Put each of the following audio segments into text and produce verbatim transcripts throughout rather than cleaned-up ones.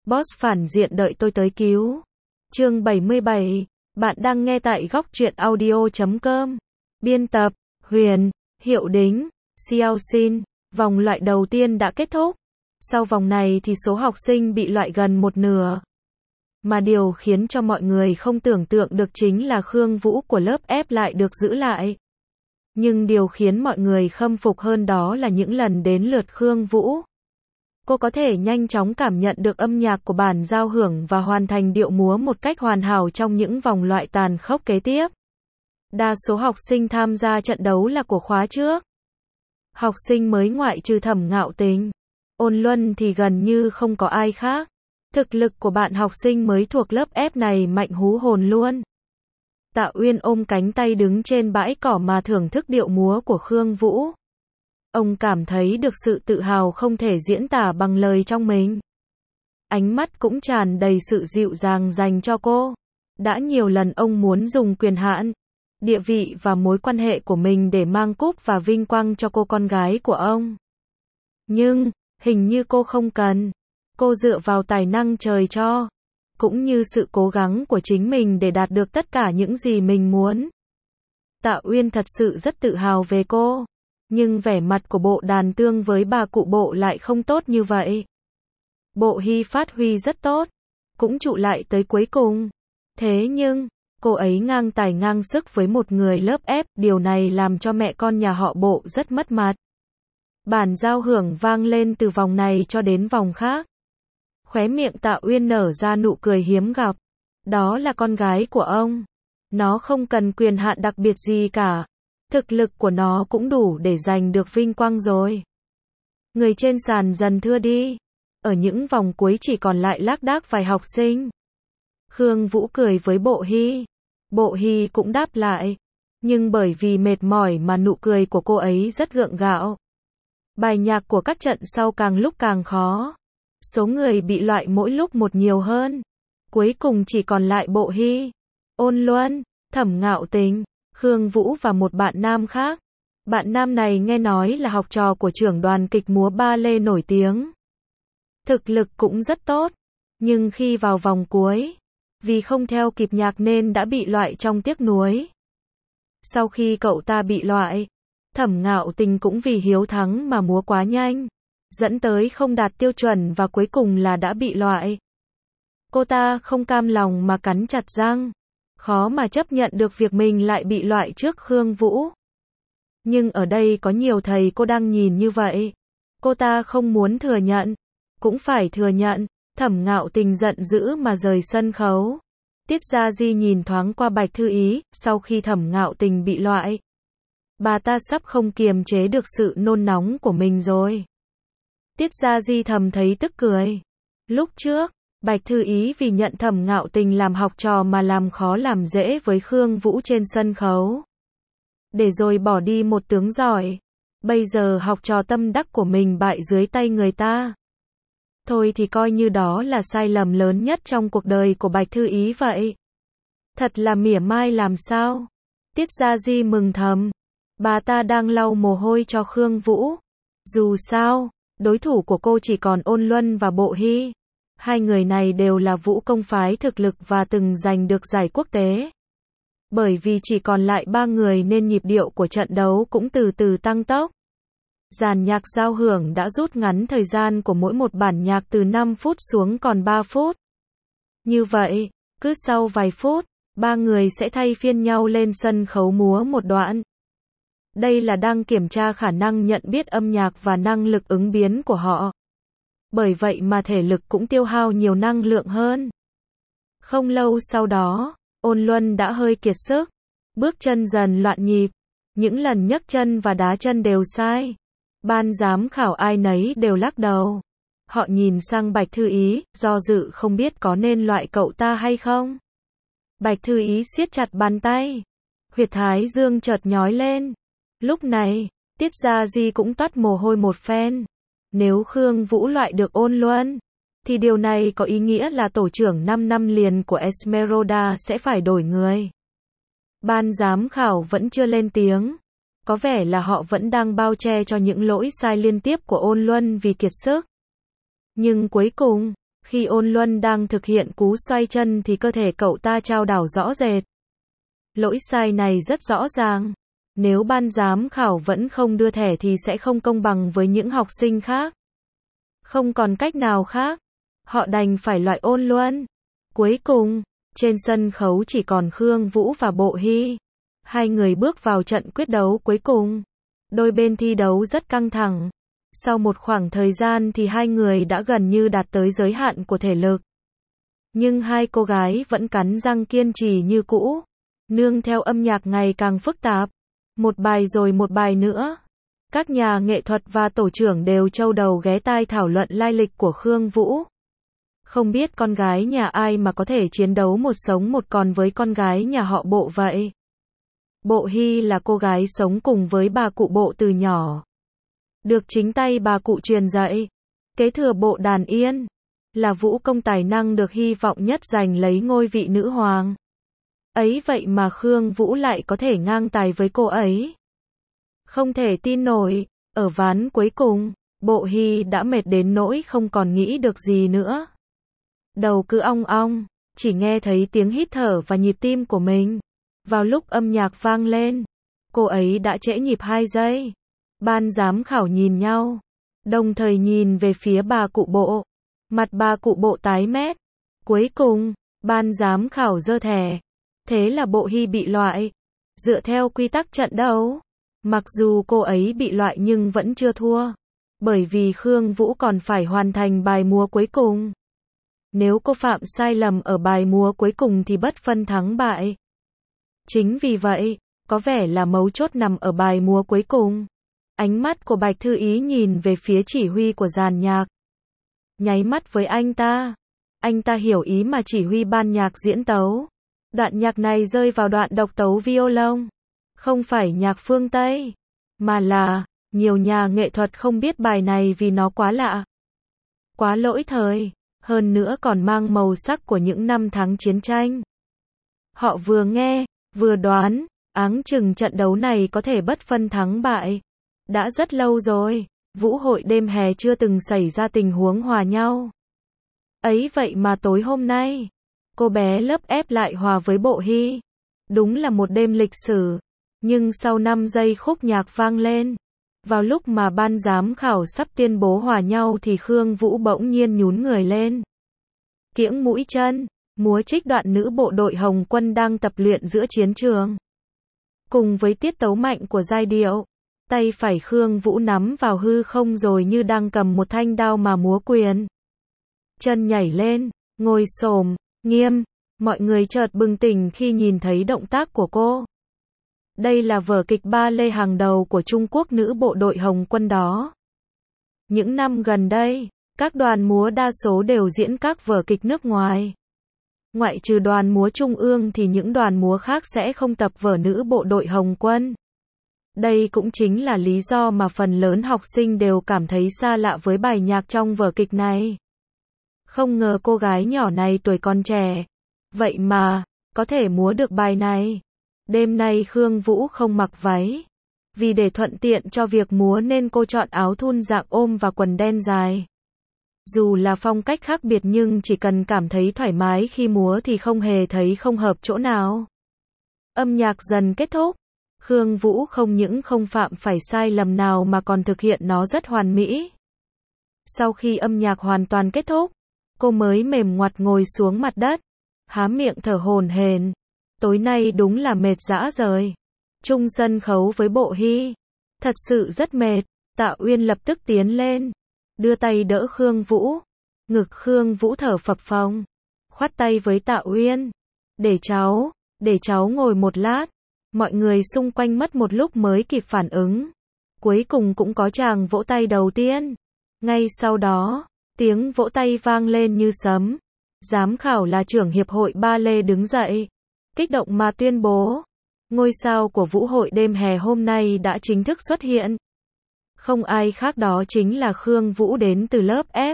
Boss phản diện đợi tôi tới cứu. Chương bảy mươi bảy. Bạn đang nghe tại góc truyện audio chấm com. Biên tập, Huyền, Hiệu Đính, Xiao Xin. Vòng loại đầu tiên đã kết thúc. Sau vòng này thì số học sinh bị loại gần một nửa. Mà điều khiến cho mọi người không tưởng tượng được chính là Khương Vũ của lớp F lại được giữ lại. Nhưng điều khiến mọi người khâm phục hơn đó là những lần đến lượt Khương Vũ. Cô có thể nhanh chóng cảm nhận được âm nhạc của bản giao hưởng và hoàn thành điệu múa một cách hoàn hảo trong những vòng loại tàn khốc kế tiếp. Đa số học sinh tham gia trận đấu là của khóa trước. Học sinh mới ngoại trừ Thẩm Ngạo Tình, Ôn Luân thì gần như không có ai khác. Thực lực của bạn học sinh mới thuộc lớp F này mạnh hú hồn luôn. Tạ Uyên ôm cánh tay đứng trên bãi cỏ mà thưởng thức điệu múa của Khương Vũ. Ông cảm thấy được sự tự hào không thể diễn tả bằng lời trong mình. Ánh mắt cũng tràn đầy sự dịu dàng dành cho cô. Đã nhiều lần ông muốn dùng quyền hạn, địa vị và mối quan hệ của mình để mang cúp và vinh quang cho cô con gái của ông. Nhưng, hình như cô không cần. Cô dựa vào tài năng trời cho, cũng như sự cố gắng của chính mình để đạt được tất cả những gì mình muốn. Tạ Uyên thật sự rất tự hào về cô. Nhưng vẻ mặt của Bộ Đàn Tương với bà cụ Bộ lại không tốt như vậy. Bộ Hy phát huy rất tốt, cũng trụ lại tới cuối cùng. Thế nhưng, cô ấy ngang tài ngang sức với một người lớp F, điều này làm cho mẹ con nhà họ Bộ rất mất mặt. Bản giao hưởng vang lên từ vòng này cho đến vòng khác. Khóe miệng Tạ Uyên nở ra nụ cười hiếm gặp. Đó là con gái của ông. Nó không cần quyền hạn đặc biệt gì cả. Thực lực của nó cũng đủ để giành được vinh quang rồi. Người trên sàn dần thưa đi. Ở những vòng cuối chỉ còn lại lác đác vài học sinh. Khương Vũ cười với Bộ Hy. Bộ Hy cũng đáp lại. Nhưng bởi vì mệt mỏi mà nụ cười của cô ấy rất gượng gạo. Bài nhạc của các trận sau càng lúc càng khó. Số người bị loại mỗi lúc một nhiều hơn. Cuối cùng chỉ còn lại Bộ Hy, Ôn Luân, Thẩm Ngạo Tình, Khương Vũ và một bạn nam khác. Bạn nam này nghe nói là học trò của trưởng đoàn kịch múa ba lê nổi tiếng. Thực lực cũng rất tốt. Nhưng khi vào vòng cuối, vì không theo kịp nhạc nên đã bị loại trong tiếc nuối. Sau khi cậu ta bị loại, Thẩm Ngạo Tình cũng vì hiếu thắng mà múa quá nhanh, dẫn tới không đạt tiêu chuẩn và cuối cùng là đã bị loại. Cô ta không cam lòng mà cắn chặt răng. Khó mà chấp nhận được việc mình lại bị loại trước Khương Vũ. Nhưng ở đây có nhiều thầy cô đang nhìn như vậy. Cô ta không muốn thừa nhận. Cũng phải thừa nhận. Thẩm Ngạo Tình giận dữ mà rời sân khấu. Tiết Gia Di nhìn thoáng qua Bạch Thư Ý. Sau khi Thẩm Ngạo Tình bị loại, bà ta sắp không kiềm chế được sự nôn nóng của mình rồi. Tiết Gia Di thầm thấy tức cười. Lúc trước, Bạch Thư Ý vì nhận Thẩm Ngạo Tình làm học trò mà làm khó làm dễ với Khương Vũ trên sân khấu. Để rồi bỏ đi một tướng giỏi. Bây giờ học trò tâm đắc của mình bại dưới tay người ta. Thôi thì coi như đó là sai lầm lớn nhất trong cuộc đời của Bạch Thư Ý vậy. Thật là mỉa mai làm sao. Tiết Gia Di mừng thầm. Bà ta đang lau mồ hôi cho Khương Vũ. Dù sao, đối thủ của cô chỉ còn Ôn Luân và Bộ Hy. Hai người này đều là vũ công phái thực lực và từng giành được giải quốc tế. Bởi vì chỉ còn lại ba người nên nhịp điệu của trận đấu cũng từ từ tăng tốc. Dàn nhạc giao hưởng đã rút ngắn thời gian của mỗi một bản nhạc từ năm phút xuống còn ba phút. Như vậy, cứ sau vài phút, ba người sẽ thay phiên nhau lên sân khấu múa một đoạn. Đây là đang kiểm tra khả năng nhận biết âm nhạc và năng lực ứng biến của họ. Bởi vậy mà thể lực cũng tiêu hao nhiều năng lượng hơn. Không lâu sau đó, Ôn Luân đã hơi kiệt sức. Bước chân dần loạn nhịp. Những lần nhấc chân và đá chân đều sai. Ban giám khảo ai nấy đều lắc đầu. Họ nhìn sang Bạch Thư Ý, do dự không biết có nên loại cậu ta hay không. Bạch Thư Ý siết chặt bàn tay. Huyệt thái dương chợt nhói lên. Lúc này, Tiết Gia Di cũng toát mồ hôi một phen. Nếu Khương Vũ loại được Ôn Luân, thì điều này có ý nghĩa là tổ trưởng năm năm liền của Esmeralda sẽ phải đổi người. Ban giám khảo vẫn chưa lên tiếng. Có vẻ là họ vẫn đang bao che cho những lỗi sai liên tiếp của Ôn Luân vì kiệt sức. Nhưng cuối cùng, Khi Ôn Luân đang thực hiện cú xoay chân thì cơ thể cậu ta chao đảo rõ rệt. Lỗi sai này rất rõ ràng. Nếu ban giám khảo vẫn không đưa thẻ thì sẽ không công bằng với những học sinh khác. Không còn cách nào khác. Họ đành phải loại Ôn Luân. Cuối cùng, trên sân khấu chỉ còn Khương Vũ và Bộ Hy. Hai người bước vào trận quyết đấu cuối cùng. Đôi bên thi đấu rất căng thẳng. Sau một khoảng thời gian thì hai người đã gần như đạt tới giới hạn của thể lực. Nhưng hai cô gái vẫn cắn răng kiên trì như cũ. Nương theo âm nhạc ngày càng phức tạp. Một bài rồi một bài nữa. Các nhà nghệ thuật và tổ trưởng đều châu đầu ghé tai thảo luận lai lịch của Khương Vũ. Không biết con gái nhà ai mà có thể chiến đấu một sống một còn với con gái nhà họ Bộ vậy. Bộ Hy là cô gái sống cùng với bà cụ Bộ từ nhỏ. Được chính tay bà cụ truyền dạy. Kế thừa bộ đàn yên. Là vũ công tài năng được hy vọng nhất giành lấy ngôi vị nữ hoàng. Ấy vậy mà Khương Vũ lại có thể ngang tài với cô ấy. Không thể tin nổi. Ở ván cuối cùng, Bộ Hy đã mệt đến nỗi không còn nghĩ được gì nữa. Đầu cứ ong ong, chỉ nghe thấy tiếng hít thở và nhịp tim của mình. Vào lúc âm nhạc vang lên, cô ấy đã trễ nhịp hai giây. Ban giám khảo nhìn nhau, đồng thời nhìn về phía bà cụ Bộ. Mặt bà cụ Bộ tái mét. Cuối cùng, ban giám khảo giơ thẻ. Thế là Bộ Hy bị loại. Dựa theo quy tắc trận đấu, mặc dù cô ấy bị loại nhưng vẫn chưa thua. Bởi vì Khương Vũ còn phải hoàn thành bài múa cuối cùng. Nếu cô phạm sai lầm ở bài múa cuối cùng thì bất phân thắng bại. Chính vì vậy, có vẻ là mấu chốt nằm ở bài múa cuối cùng. Ánh mắt của Bạch Thư Ý nhìn về phía chỉ huy của dàn nhạc. Nháy mắt với anh ta. Anh ta hiểu ý mà chỉ huy ban nhạc diễn tấu. Đoạn nhạc này rơi vào đoạn độc tấu violon. Không phải nhạc phương Tây, mà là, nhiều nhà nghệ thuật không biết bài này vì nó quá lạ. Quá lỗi thời, hơn nữa còn mang màu sắc của những năm tháng chiến tranh. Họ vừa nghe, vừa đoán, áng chừng trận đấu này có thể bất phân thắng bại. Đã rất lâu rồi, vũ hội đêm hè chưa từng xảy ra tình huống hòa nhau. Ấy vậy mà tối hôm nay, cô bé lớp ép lại hòa với Bộ Hy. Đúng là một đêm lịch sử. Nhưng sau năm giây khúc nhạc vang lên, vào lúc mà ban giám khảo sắp tuyên bố hòa nhau thì Khương Vũ bỗng nhiên nhún người lên. Kiễng mũi chân, múa trích đoạn nữ bộ đội Hồng Quân đang tập luyện giữa chiến trường. Cùng với tiết tấu mạnh của giai điệu, tay phải Khương Vũ nắm vào hư không rồi như đang cầm một thanh đao mà múa quyền. Chân nhảy lên, ngồi xổm, nghiêm, mọi người chợt bừng tỉnh khi nhìn thấy động tác của cô. Đây là vở kịch ba lê hàng đầu của Trung Quốc nữ bộ đội Hồng Quân đó. Những năm gần đây, các đoàn múa đa số đều diễn các vở kịch nước ngoài. Ngoại trừ đoàn múa Trung ương thì những đoàn múa khác sẽ không tập vở nữ bộ đội Hồng Quân. Đây cũng chính là lý do mà phần lớn học sinh đều cảm thấy xa lạ với bài nhạc trong vở kịch này. Không ngờ cô gái nhỏ này tuổi còn trẻ, vậy mà, có thể múa được bài này. Đêm nay Khương Vũ không mặc váy. Vì để thuận tiện cho việc múa nên cô chọn áo thun dạng ôm và quần đen dài. Dù là phong cách khác biệt nhưng chỉ cần cảm thấy thoải mái khi múa thì không hề thấy không hợp chỗ nào. Âm nhạc dần kết thúc. Khương Vũ không những không phạm phải sai lầm nào mà còn thực hiện nó rất hoàn mỹ. Sau khi âm nhạc hoàn toàn kết thúc, cô mới mềm ngoặt ngồi xuống mặt đất, há miệng thở hổn hển. Tối nay đúng là mệt rã rời. Chung sân khấu với Bộ Hy. Thật sự rất mệt. Tạ Uyên lập tức tiến lên, đưa tay đỡ Khương Vũ. Ngực Khương Vũ thở phập phồng. Khoát tay với Tạ Uyên. Để cháu, để cháu ngồi một lát. Mọi người xung quanh mất một lúc mới kịp phản ứng. Cuối cùng cũng có chàng vỗ tay đầu tiên. Ngay sau đó, tiếng vỗ tay vang lên như sấm. Giám khảo là trưởng hiệp hội ba lê đứng dậy. Kích động mà tuyên bố, ngôi sao của vũ hội đêm hè hôm nay đã chính thức xuất hiện. Không ai khác đó chính là Khương Vũ đến từ lớp F.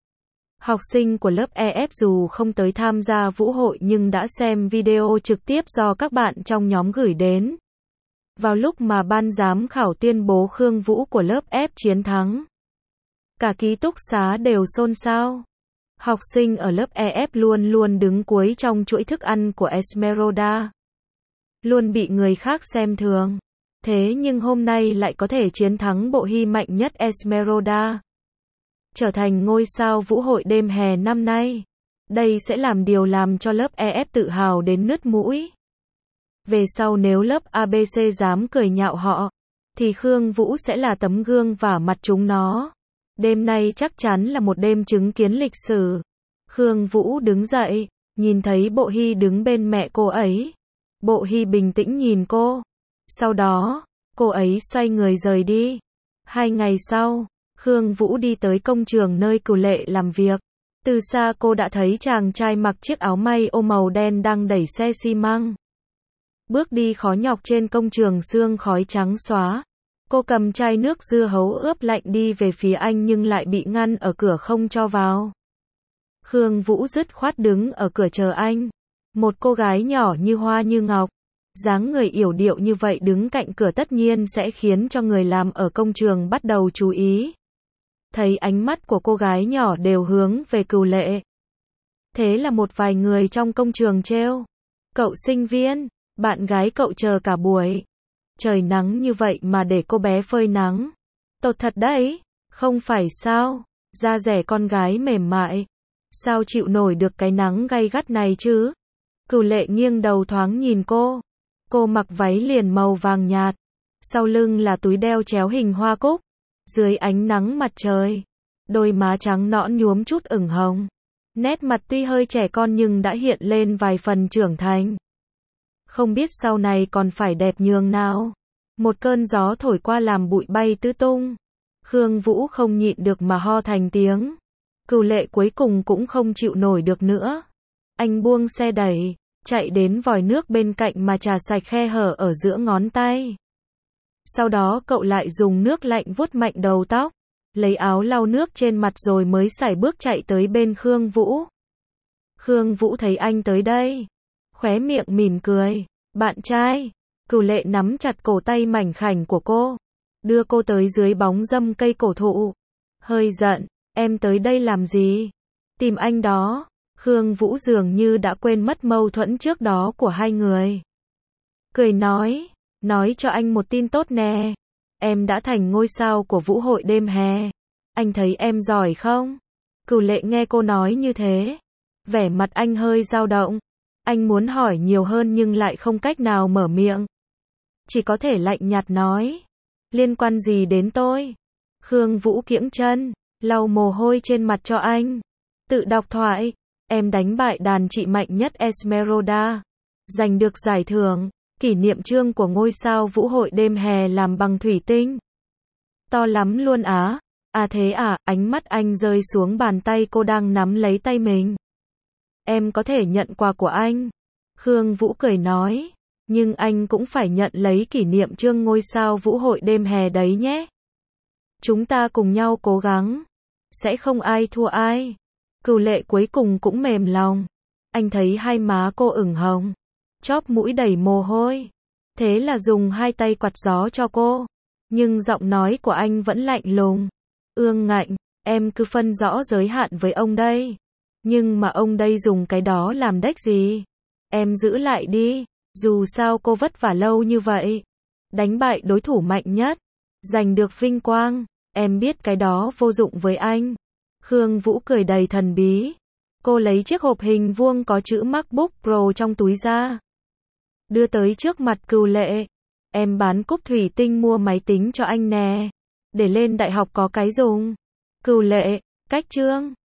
Học sinh của lớp E F dù không tới tham gia vũ hội nhưng đã xem video trực tiếp do các bạn trong nhóm gửi đến. Vào lúc mà ban giám khảo tuyên bố Khương Vũ của lớp F chiến thắng, cả ký túc xá đều xôn xao. Học sinh ở lớp E F luôn luôn đứng cuối trong chuỗi thức ăn của Esmeralda. Luôn bị người khác xem thường. Thế nhưng hôm nay lại có thể chiến thắng bộ hy mạnh nhất Esmeralda. Trở thành ngôi sao vũ hội đêm hè năm nay. Đây sẽ làm điều làm cho lớp E F tự hào đến nứt mũi. Về sau nếu lớp A B C dám cười nhạo họ, thì Khương Vũ sẽ là tấm gương vả mặt chúng nó. Đêm nay chắc chắn là một đêm chứng kiến lịch sử. Khương Vũ đứng dậy, nhìn thấy Bộ Hy đứng bên mẹ cô ấy. Bộ Hy bình tĩnh nhìn cô. Sau đó, cô ấy xoay người rời đi. Hai ngày sau, Khương Vũ đi tới công trường nơi Cửu Lệ làm việc. Từ xa cô đã thấy chàng trai mặc chiếc áo may ô màu đen đang đẩy xe xi măng. Bước đi khó nhọc trên công trường sương khói trắng xóa. Cô cầm chai nước dưa hấu ướp lạnh đi về phía anh nhưng lại bị ngăn ở cửa không cho vào. Khương Vũ dứt khoát đứng ở cửa chờ anh. Một cô gái nhỏ như hoa như ngọc, dáng người yểu điệu như vậy đứng cạnh cửa tất nhiên sẽ khiến cho người làm ở công trường bắt đầu chú ý. Thấy ánh mắt của cô gái nhỏ đều hướng về Cửu Lệ. Thế là một vài người trong công trường trêu. Cậu sinh viên, bạn gái cậu chờ cả buổi. Trời nắng như vậy mà để cô bé phơi nắng. Tốt thật đấy, không phải sao, da dẻ con gái mềm mại. Sao chịu nổi được cái nắng gay gắt này chứ? Cửu Lệ nghiêng đầu thoáng nhìn cô. Cô mặc váy liền màu vàng nhạt. Sau lưng là túi đeo chéo hình hoa cúc. Dưới ánh nắng mặt trời, đôi má trắng nõn nhuốm chút ửng hồng. Nét mặt tuy hơi trẻ con nhưng đã hiện lên vài phần trưởng thành. Không biết sau này còn phải đẹp nhường nào. Một cơn gió thổi qua làm bụi bay tứ tung. Khương Vũ không nhịn được mà ho thành tiếng. Cửu Lệ cuối cùng cũng không chịu nổi được nữa. Anh buông xe đẩy, chạy đến vòi nước bên cạnh mà chà sạch khe hở ở giữa ngón tay. Sau đó cậu lại dùng nước lạnh vuốt mạnh đầu tóc, lấy áo lau nước trên mặt rồi mới sải bước chạy tới bên Khương Vũ. Khương Vũ thấy anh tới đây, khóe miệng mỉm cười. Bạn trai. Cửu Lệ nắm chặt cổ tay mảnh khảnh của cô, đưa cô tới dưới bóng râm cây cổ thụ. Hơi giận, em tới đây làm gì? Tìm anh đó. Khương Vũ dường như đã quên mất mâu thuẫn trước đó của hai người. Cười nói, nói cho anh một tin tốt nè. Em đã thành ngôi sao của vũ hội đêm hè. Anh thấy em giỏi không? Cửu Lệ nghe cô nói như thế, vẻ mặt anh hơi dao động. Anh muốn hỏi nhiều hơn nhưng lại không cách nào mở miệng. Chỉ có thể lạnh nhạt nói. Liên quan gì đến tôi? Khương Vũ kiễng chân, lau mồ hôi trên mặt cho anh. Tự đọc thoại. Em đánh bại đàn chị mạnh nhất Esmeralda. Giành được giải thưởng. Kỷ niệm chương của ngôi sao vũ hội đêm hè làm bằng thủy tinh. To lắm luôn á. À thế à, ánh mắt anh rơi xuống bàn tay cô đang nắm lấy tay mình. Em có thể nhận quà của anh. Khương Vũ cười nói. Nhưng anh cũng phải nhận lấy kỷ niệm chương ngôi sao vũ hội đêm hè đấy nhé. Chúng ta cùng nhau cố gắng. Sẽ không ai thua ai. Cửu Lệ cuối cùng cũng mềm lòng. Anh thấy hai má cô ửng hồng, chóp mũi đầy mồ hôi. Thế là dùng hai tay quạt gió cho cô. Nhưng giọng nói của anh vẫn lạnh lùng. Ương ngạnh, em cứ phân rõ giới hạn với ông đây. Nhưng mà ông đây dùng cái đó làm đếch gì? Em giữ lại đi. Dù sao cô vất vả lâu như vậy. Đánh bại đối thủ mạnh nhất. Giành được vinh quang. Em biết cái đó vô dụng với anh. Khương Vũ cười đầy thần bí. Cô lấy chiếc hộp hình vuông có chữ MacBook Pro trong túi ra. Đưa tới trước mặt Cửu Lệ. Em bán cúp thủy tinh mua máy tính cho anh nè. Để lên đại học có cái dùng. Cửu Lệ, cách chương.